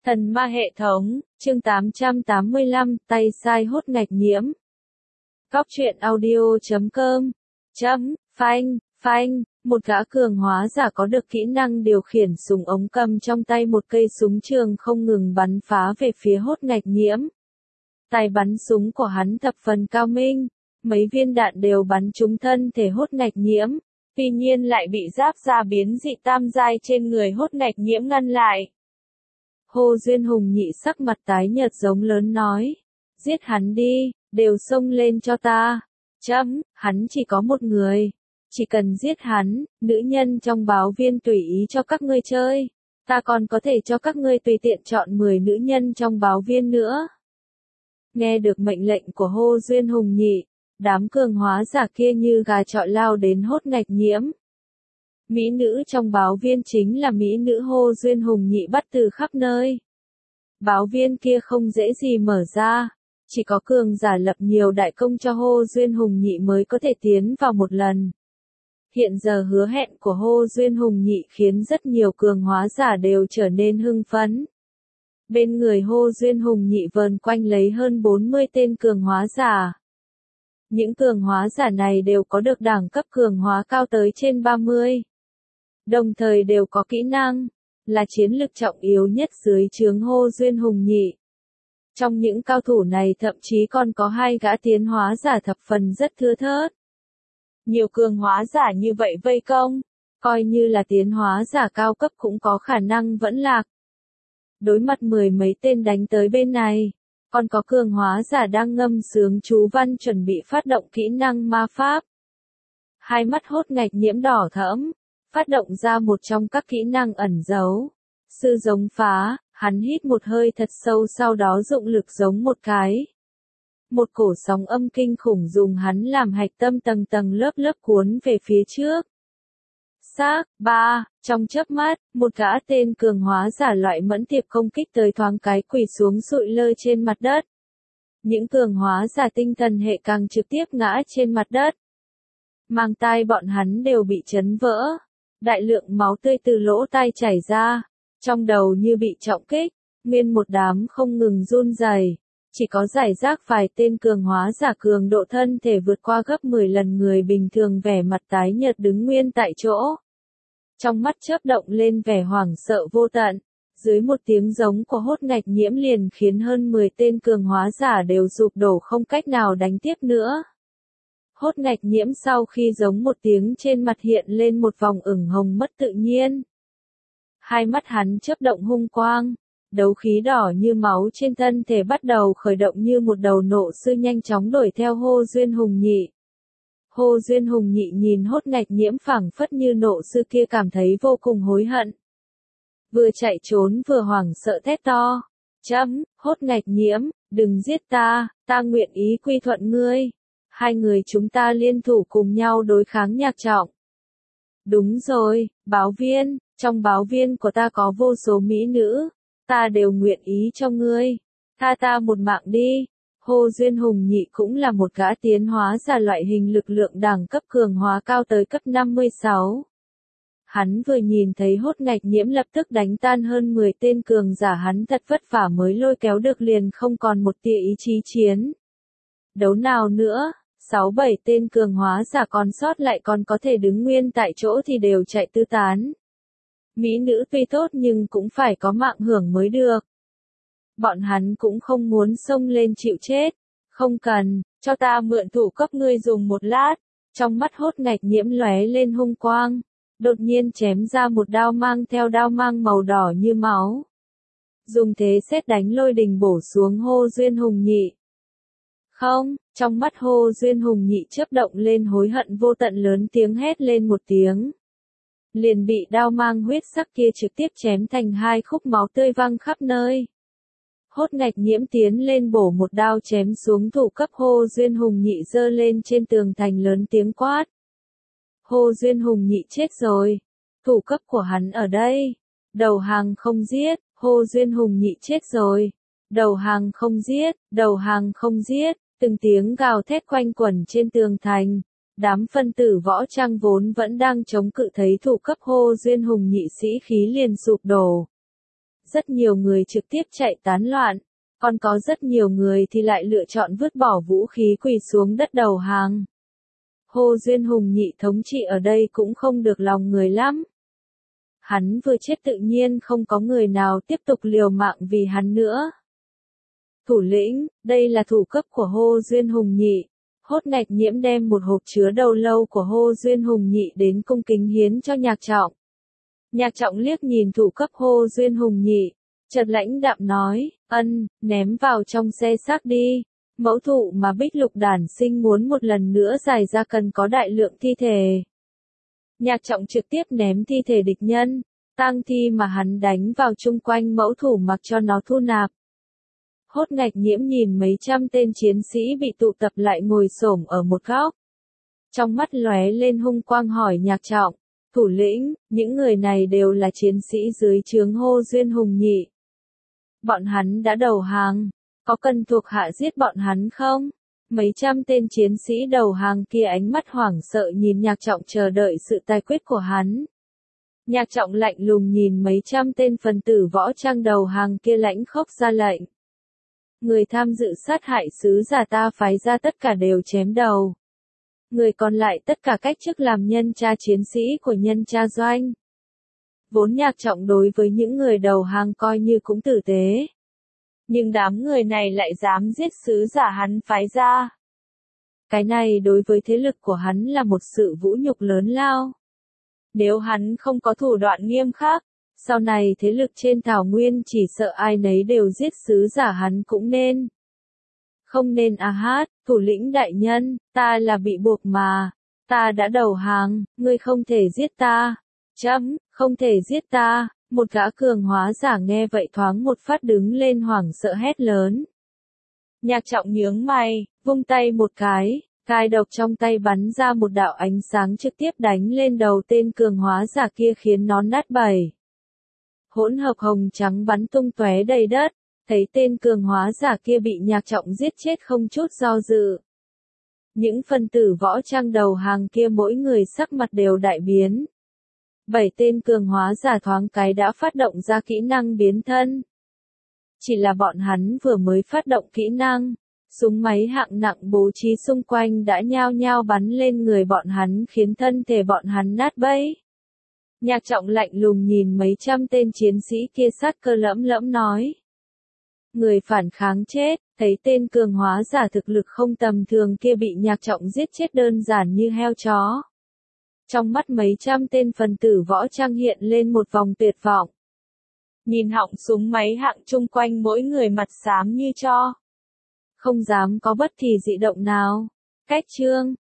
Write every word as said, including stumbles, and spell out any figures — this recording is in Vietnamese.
Thần ma hệ thống, chương tám trăm tám mươi lăm, tay sai hốt ngạch nhiễm. Cóc truyện audio chấm com, chấm, phanh, phanh, một gã cường hóa giả có được kỹ năng điều khiển súng ống cầm trong tay một cây súng trường không ngừng bắn phá về phía hốt ngạch nhiễm. Tài bắn súng của hắn thập phần cao minh, mấy viên đạn đều bắn trúng thân thể hốt ngạch nhiễm, tuy nhiên lại bị giáp da biến dị tam giai trên người hốt ngạch nhiễm ngăn lại. Hồ Duyên Hùng nhị sắc mặt tái nhợt giống lớn nói, giết hắn đi, đều xông lên cho ta. Chấm, hắn chỉ có một người, chỉ cần giết hắn, nữ nhân trong báo viên tùy ý cho các ngươi chơi, ta còn có thể cho các ngươi tùy tiện chọn mười nữ nhân trong báo viên nữa. Nghe được mệnh lệnh của Hồ Duyên Hùng nhị, đám cường hóa giả kia như gà chọi lao đến hốt ngạch nhiễm. Mỹ nữ trong báo viên chính là mỹ nữ Hồ Duyên Hùng nhị bắt từ khắp nơi. Báo viên kia không dễ gì mở ra, chỉ có cường giả lập nhiều đại công cho Hồ Duyên Hùng nhị mới có thể tiến vào một lần. Hiện giờ hứa hẹn của Hồ Duyên Hùng nhị khiến rất nhiều cường hóa giả đều trở nên hưng phấn. Bên người Hồ Duyên Hùng nhị vờn quanh lấy hơn bốn mươi tên cường hóa giả. Những cường hóa giả này đều có được đẳng cấp cường hóa cao tới trên ba mươi. Đồng thời đều có kỹ năng, là chiến lực trọng yếu nhất dưới trướng Hồ Duyên Hùng nhị. Trong những cao thủ này thậm chí còn có hai gã tiến hóa giả thập phần rất thưa thớt. Nhiều cường hóa giả như vậy vây công, coi như là tiến hóa giả cao cấp cũng có khả năng vẫn lạc. Đối mặt mười mấy tên đánh tới bên này, còn có cường hóa giả đang ngâm sướng chú văn chuẩn bị phát động kỹ năng ma pháp. Hai mắt hốt ngạch nhiễm đỏ thẫm, phát động ra một trong các kỹ năng ẩn giấu. Sư giống phá, hắn hít một hơi thật sâu sau đó dụng lực giống một cái. Một cổ sóng âm kinh khủng dùng hắn làm hạch tâm tầng tầng lớp lớp cuốn về phía trước. Xác, ba, trong chớp mắt, một gã tên cường hóa giả loại mẫn tiệp công kích tới thoáng cái quỳ xuống sụi lơ trên mặt đất. Những cường hóa giả tinh thần hệ càng trực tiếp ngã trên mặt đất. Mang tai bọn hắn đều bị chấn vỡ. Đại lượng máu tươi từ lỗ tai chảy ra, trong đầu như bị trọng kích, nguyên một đám không ngừng run rẩy. Chỉ có giải rác vài tên cường hóa giả cường độ thân thể vượt qua gấp mười lần người bình thường vẻ mặt tái nhợt đứng nguyên tại chỗ. Trong mắt chớp động lên vẻ hoảng sợ vô tận, dưới một tiếng giống của hốt ngạch nhiễm liền khiến hơn mười tên cường hóa giả đều sụp đổ không cách nào đánh tiếp nữa. Hốt ngạch nhiễm sau khi giống một tiếng trên mặt hiện lên một vòng ửng hồng mất tự nhiên. Hai mắt hắn chớp động hung quang, đấu khí đỏ như máu trên thân thể bắt đầu khởi động như một đầu nộ sư nhanh chóng đuổi theo Hồ Duyên Hùng nhị. Hồ Duyên Hùng nhị nhìn hốt ngạch nhiễm phảng phất như nộ sư kia cảm thấy vô cùng hối hận. Vừa chạy trốn vừa hoảng sợ thét to. Chấm, hốt ngạch nhiễm, đừng giết ta, ta nguyện ý quy thuận ngươi. Hai người chúng ta liên thủ cùng nhau đối kháng Nhạc Trọng. Đúng rồi, báo viên, trong báo viên của ta có vô số mỹ nữ, ta đều nguyện ý cho ngươi. Tha ta một mạng đi. Hồ Duyên Hùng nhị cũng là một gã tiến hóa giả loại hình lực lượng đẳng cấp cường hóa cao tới cấp năm mươi sáu. Hắn vừa nhìn thấy hốt ngạch nhiễm lập tức đánh tan hơn mười tên cường giả hắn thật vất vả mới lôi kéo được liền không còn một tia ý chí chiến. Đấu nào nữa, sáu bảy tên cường hóa giả còn sót lại còn có thể đứng nguyên tại chỗ thì đều chạy tứ tán. Mỹ nữ tuy tốt nhưng cũng phải có mạng hưởng mới được. Bọn hắn cũng không muốn xông lên chịu chết. Không cần, cho ta mượn thủ cấp ngươi dùng một lát. Trong mắt hốt ngạch nhiễm lóe lên hung quang. Đột nhiên chém ra một đao mang theo đao mang màu đỏ như máu. Dùng thế sét đánh lôi đình bổ xuống Hồ Duyên Hùng nhị. Không, trong mắt Hồ Duyên Hùng nhị chớp động lên hối hận vô tận lớn tiếng hét lên một tiếng. Liền bị đao mang huyết sắc kia trực tiếp chém thành hai khúc máu tươi văng khắp nơi. Hốt ngạch nhiễm tiến lên bổ một đao chém xuống thủ cấp Hồ Duyên Hùng nhị giơ lên trên tường thành lớn tiếng quát. Hồ Duyên Hùng nhị chết rồi. Thủ cấp của hắn ở đây. Đầu hàng không giết. Hồ Duyên Hùng nhị chết rồi. Đầu hàng không giết. Đầu hàng không giết. Từng tiếng gào thét quanh quẩn trên tường thành. Đám phân tử võ trang vốn vẫn đang chống cự thấy thủ cấp Hồ Duyên Hùng nhị sĩ khí liền sụp đổ. rất nhiều người trực tiếp chạy tán loạn, còn có rất nhiều người thì lại lựa chọn vứt bỏ vũ khí quỳ xuống đất đầu hàng. Hồ Duyên Hùng nhị thống trị ở đây cũng không được lòng người lắm. Hắn vừa chết tự nhiên không có người nào tiếp tục liều mạng vì hắn nữa. Thủ lĩnh, đây là thủ cấp của Hồ Duyên Hùng nhị. Hốt Ngạch Nhiễm đem một hộp chứa đầu lâu của Hồ Duyên Hùng nhị đến cung kính hiến cho Nhạc Trọng. Nhạc Trọng liếc nhìn thủ cấp Hồ Duyên Hùng nhị, chợt lãnh đạm nói, ân, ném vào trong xe xác đi. Mẫu thụ mà Bích Lục đản sinh muốn một lần nữa giải ra cần có đại lượng thi thể. Nhạc Trọng trực tiếp ném thi thể địch nhân, tang thi mà hắn đánh vào chung quanh mẫu thủ mặc cho nó thu nạp. Hốt Ngạch Nhiễm nhìn mấy trăm tên chiến sĩ bị tụ tập lại ngồi xổm ở một góc. Trong mắt lóe lên hung quang hỏi Nhạc Trọng, thủ lĩnh, những người này đều là chiến sĩ dưới trướng Hồ Duyên Hùng nhị. Bọn hắn đã đầu hàng, có cần thuộc hạ giết bọn hắn không? Mấy trăm tên chiến sĩ đầu hàng kia ánh mắt hoảng sợ nhìn Nhạc Trọng chờ đợi sự tài quyết của hắn. Nhạc Trọng lạnh lùng nhìn mấy trăm tên phần tử võ trang đầu hàng kia lãnh khốc ra lệnh. Người tham dự sát hại sứ giả ta phái ra tất cả đều chém đầu. Người còn lại tất cả cách chức làm nhân tra chiến sĩ của nhân tra doanh. Vốn Nhạc Trọng đối với những người đầu hàng coi như cũng tử tế. Nhưng đám người này lại dám giết sứ giả hắn phái ra. Cái này đối với thế lực của hắn là một sự vũ nhục lớn lao. Nếu hắn không có thủ đoạn nghiêm khắc, sau này thế lực trên thảo nguyên chỉ sợ ai nấy đều giết sứ giả hắn cũng nên. Không nên à hát, thủ lĩnh đại nhân, ta là bị buộc mà. Ta đã đầu hàng, ngươi không thể giết ta. Chấm, không thể giết ta. Một gã cường hóa giả nghe vậy thoáng một phát đứng lên hoảng sợ hét lớn. Nhạc Trọng nhướng mày, vung tay một cái, gai độc trong tay bắn ra một đạo ánh sáng trực tiếp đánh lên đầu tên cường hóa giả kia khiến nó nát bầy. Hỗn hợp hồng trắng bắn tung tóe đầy đất, thấy tên cường hóa giả kia bị Nhạc Trọng giết chết không chút do dự. Những phần tử võ trang đầu hàng kia mỗi người sắc mặt đều đại biến. Bảy tên cường hóa giả thoáng cái đã phát động ra kỹ năng biến thân. Chỉ là bọn hắn vừa mới phát động kỹ năng, súng máy hạng nặng bố trí xung quanh đã nhao nhao bắn lên người bọn hắn khiến thân thể bọn hắn nát bấy. Nhạc Trọng lạnh lùng nhìn mấy trăm tên chiến sĩ kia sát cơ lẫm lẫm nói. Người phản kháng chết, thấy tên cường hóa giả thực lực không tầm thường kia bị Nhạc Trọng giết chết đơn giản như heo chó. Trong mắt mấy trăm tên phần tử võ trang hiện lên một vòng tuyệt vọng. Nhìn họng súng máy hạng chung quanh mỗi người mặt xám như tro. Không dám có bất kỳ dị động nào. Cách chương